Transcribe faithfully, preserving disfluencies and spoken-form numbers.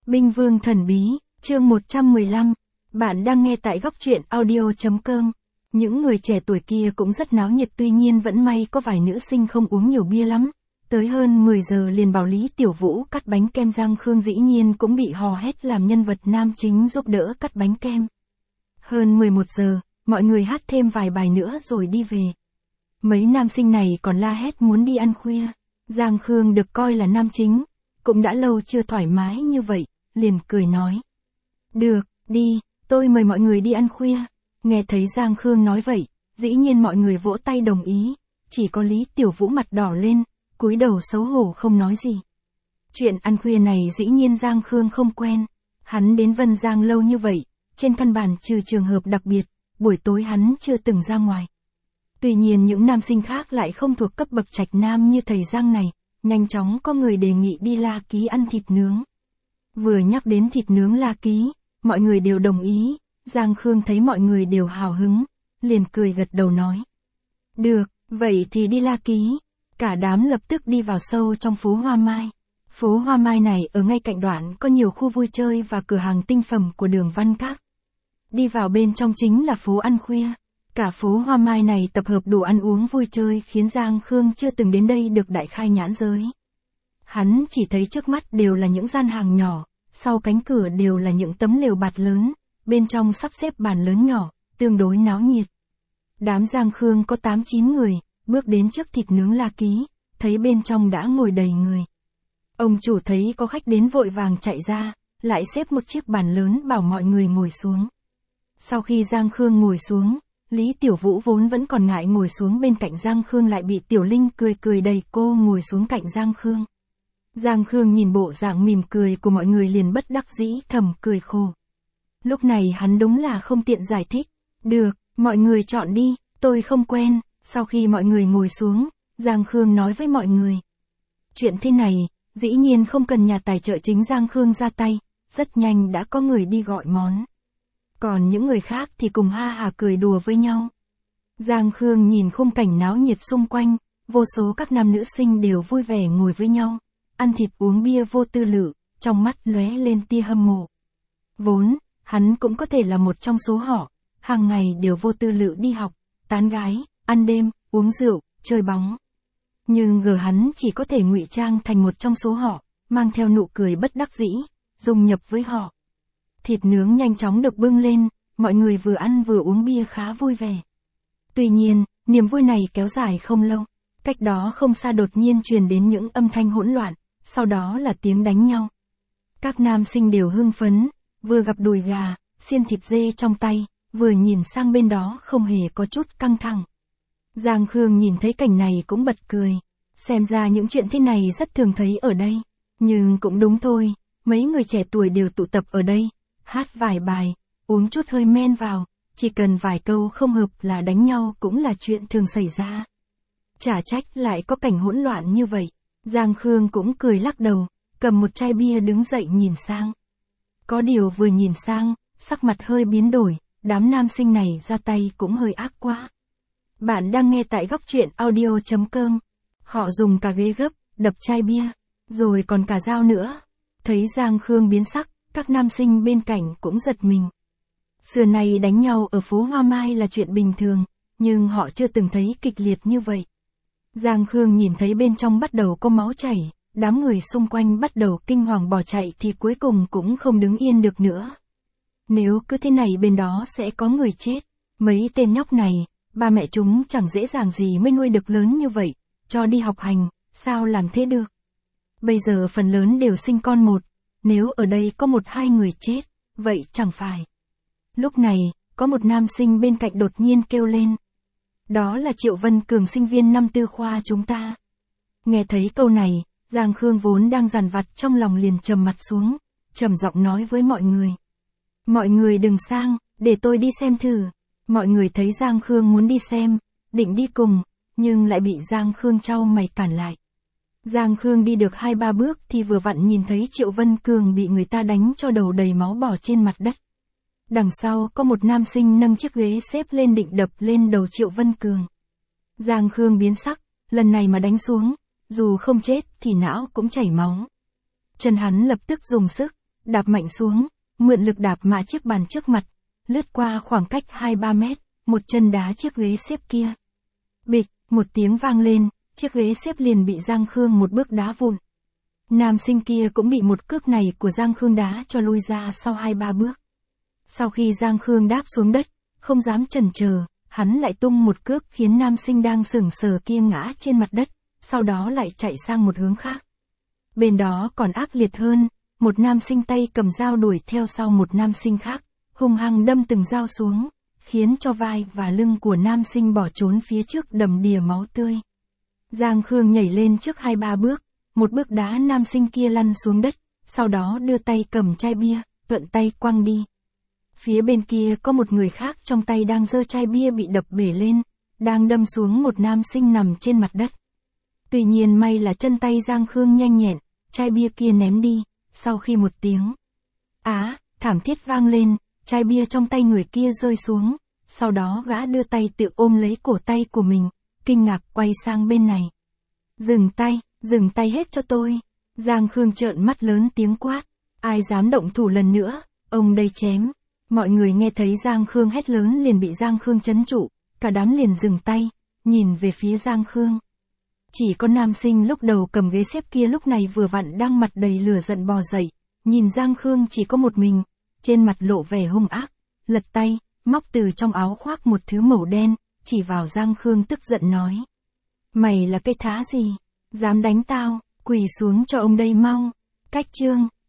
Binh Vương Thần Bí, chương một trăm mười lăm. Bạn đang nghe tại góc truyện audio chấm com. Những người trẻ tuổi kia cũng rất náo nhiệt, tuy nhiên vẫn may có vài nữ sinh không uống nhiều bia lắm. Tới hơn mười giờ liền bảo Lý Tiểu Vũ cắt bánh kem, Giang Khương dĩ nhiên cũng bị hò hét làm nhân vật nam chính giúp đỡ cắt bánh kem. Hơn mười một giờ, mọi người hát thêm vài bài nữa rồi đi về. Mấy nam sinh này còn la hét muốn đi ăn khuya. Giang Khương được coi là nam chính, cũng đã lâu chưa thoải mái như vậy, liền cười nói. Được, đi, tôi mời mọi người đi ăn khuya. Nghe thấy Giang Khương nói vậy, dĩ nhiên mọi người vỗ tay đồng ý, chỉ có Lý Tiểu Vũ mặt đỏ lên, cúi đầu xấu hổ không nói gì. Chuyện ăn khuya này dĩ nhiên Giang Khương không quen, hắn đến Vân Giang lâu như vậy, trên căn bản trừ trường hợp đặc biệt, buổi tối hắn chưa từng ra ngoài. Tuy nhiên những nam sinh khác lại không thuộc cấp bậc trạch nam như thầy Giang này, nhanh chóng có người đề nghị đi La Ký ăn thịt nướng. Vừa nhắc đến thịt nướng La Ký, mọi người đều đồng ý, Giang Khương thấy mọi người đều hào hứng, liền cười gật đầu nói. Được, vậy thì đi La Ký. Cả đám lập tức đi vào sâu trong phố Hoa Mai. Phố Hoa Mai này ở ngay cạnh đoạn có nhiều khu vui chơi và cửa hàng tinh phẩm của đường Văn Các. Đi vào bên trong chính là phố ăn khuya. Cả phố Hoa Mai này tập hợp đủ ăn uống vui chơi khiến Giang Khương chưa từng đến đây được đại khai nhãn giới. Hắn chỉ thấy trước mắt đều là những gian hàng nhỏ, sau cánh cửa đều là những tấm lều bạt lớn, bên trong sắp xếp bàn lớn nhỏ, tương đối náo nhiệt. Đám Giang Khương có tám chín người, bước đến trước thịt nướng La Ký, thấy bên trong đã ngồi đầy người. Ông chủ thấy có khách đến vội vàng chạy ra, lại xếp một chiếc bàn lớn bảo mọi người ngồi xuống. Sau khi Giang Khương ngồi xuống, Lý Tiểu Vũ vốn vẫn còn ngại ngồi xuống bên cạnh Giang Khương lại bị Tiểu Linh cười cười đẩy cô ngồi xuống cạnh Giang Khương. Giang Khương nhìn bộ dạng mỉm cười của mọi người liền bất đắc dĩ thầm cười khổ. Lúc này hắn đúng là không tiện giải thích. Được, mọi người chọn đi, tôi không quen. Sau khi mọi người ngồi xuống, Giang Khương nói với mọi người. Chuyện thế này, dĩ nhiên không cần nhà tài trợ chính Giang Khương ra tay, rất nhanh đã có người đi gọi món. Còn những người khác thì cùng ha hà cười đùa với nhau. Giang Khương nhìn khung cảnh náo nhiệt xung quanh, vô số các nam nữ sinh đều vui vẻ ngồi với nhau, ăn thịt uống bia vô tư lự, trong mắt lóe lên tia hâm mộ. Vốn, hắn cũng có thể là một trong số họ, hàng ngày đều vô tư lự đi học, tán gái, ăn đêm, uống rượu, chơi bóng. Nhưng gờ hắn chỉ có thể ngụy trang thành một trong số họ, mang theo nụ cười bất đắc dĩ, dung nhập với họ. Thịt nướng nhanh chóng được bưng lên, mọi người vừa ăn vừa uống bia khá vui vẻ. Tuy nhiên, niềm vui này kéo dài không lâu, cách đó không xa đột nhiên truyền đến những âm thanh hỗn loạn, sau đó là tiếng đánh nhau. Các nam sinh đều hưng phấn, vừa gặp đùi gà, xiên thịt dê trong tay, vừa nhìn sang bên đó không hề có chút căng thẳng. Giang Khương nhìn thấy cảnh này cũng bật cười, xem ra những chuyện thế này rất thường thấy ở đây, nhưng cũng đúng thôi, mấy người trẻ tuổi đều tụ tập ở đây, hát vài bài, uống chút hơi men vào, chỉ cần vài câu không hợp là đánh nhau cũng là chuyện thường xảy ra. Chả trách lại có cảnh hỗn loạn như vậy. Giang Khương cũng cười lắc đầu, cầm một chai bia đứng dậy nhìn sang. Có điều vừa nhìn sang, sắc mặt hơi biến đổi, đám nam sinh này ra tay cũng hơi ác quá. Bạn đang nghe tại góc truyện audio chấm com. Họ dùng cả ghế gấp, đập chai bia, rồi còn cả dao nữa. Thấy Giang Khương biến sắc, các nam sinh bên cạnh cũng giật mình. Xưa nay đánh nhau ở phố Hoa Mai là chuyện bình thường, nhưng họ chưa từng thấy kịch liệt như vậy. Giang Khương nhìn thấy bên trong bắt đầu có máu chảy, đám người xung quanh bắt đầu kinh hoàng bỏ chạy thì cuối cùng cũng không đứng yên được nữa. Nếu cứ thế này bên đó sẽ có người chết. Mấy tên nhóc này, ba mẹ chúng chẳng dễ dàng gì mới nuôi được lớn như vậy, cho đi học hành, sao làm thế được. Bây giờ phần lớn đều sinh con một, nếu ở đây có một hai người chết, vậy chẳng phải. Lúc này, có một nam sinh bên cạnh đột nhiên kêu lên. Đó là Triệu Vân Cường, sinh viên năm tư khoa chúng ta. Nghe thấy câu này, Giang Khương vốn đang dằn vặt trong lòng liền trầm mặt xuống, trầm giọng nói với mọi người. Mọi người đừng sang, để tôi đi xem thử. Mọi người thấy Giang Khương muốn đi xem, định đi cùng, nhưng lại bị Giang Khương trao mày cản lại. Giang Khương đi được hai ba bước thì vừa vặn nhìn thấy Triệu Vân Cường bị người ta đánh cho đầu đầy máu bò trên mặt đất. Đằng sau có một nam sinh nâng chiếc ghế xếp lên định đập lên đầu Triệu Vân Cường. Giang Khương biến sắc, lần này mà đánh xuống, dù không chết thì não cũng chảy máu. Chân hắn lập tức dùng sức, đạp mạnh xuống, mượn lực đạp mạ chiếc bàn trước mặt, lướt qua khoảng cách hai ba mét, một chân đá chiếc ghế xếp kia. Bịch, một tiếng vang lên, chiếc ghế xếp liền bị Giang Khương một bước đá vụn. Nam sinh kia cũng bị một cước này của Giang Khương đá cho lui ra sau hai ba bước. Sau khi Giang Khương đáp xuống đất, không dám chần chờ, hắn lại tung một cước khiến nam sinh đang sững sờ kia ngã trên mặt đất, sau đó lại chạy sang một hướng khác. Bên đó còn ác liệt hơn, một nam sinh tay cầm dao đuổi theo sau một nam sinh khác, hung hăng đâm từng dao xuống, khiến cho vai và lưng của nam sinh bỏ trốn phía trước đầm đìa máu tươi. Giang Khương nhảy lên trước hai ba bước, một bước đá nam sinh kia lăn xuống đất, sau đó đưa tay cầm chai bia, thuận tay quăng đi. Phía bên kia có một người khác trong tay đang giơ chai bia bị đập bể lên, đang đâm xuống một nam sinh nằm trên mặt đất. Tuy nhiên may là chân tay Giang Khương nhanh nhẹn, chai bia kia ném đi, sau khi một tiếng á, thảm thiết vang lên, chai bia trong tay người kia rơi xuống, sau đó gã đưa tay tự ôm lấy cổ tay của mình, kinh ngạc quay sang bên này. Dừng tay, dừng tay hết cho tôi. Giang Khương trợn mắt lớn tiếng quát, ai dám động thủ lần nữa, ông đây chém. Mọi người nghe thấy Giang Khương hét lớn liền bị Giang Khương trấn trụ, cả đám liền dừng tay, nhìn về phía Giang Khương. Chỉ có nam sinh lúc đầu cầm ghế xếp kia lúc này vừa vặn đang mặt đầy lửa giận bò dậy, nhìn Giang Khương chỉ có một mình, trên mặt lộ vẻ hung ác, lật tay, móc từ trong áo khoác một thứ màu đen, chỉ vào Giang Khương tức giận nói. Mày là cái thá gì? Dám đánh tao, quỳ xuống cho ông đây mau. Cách chương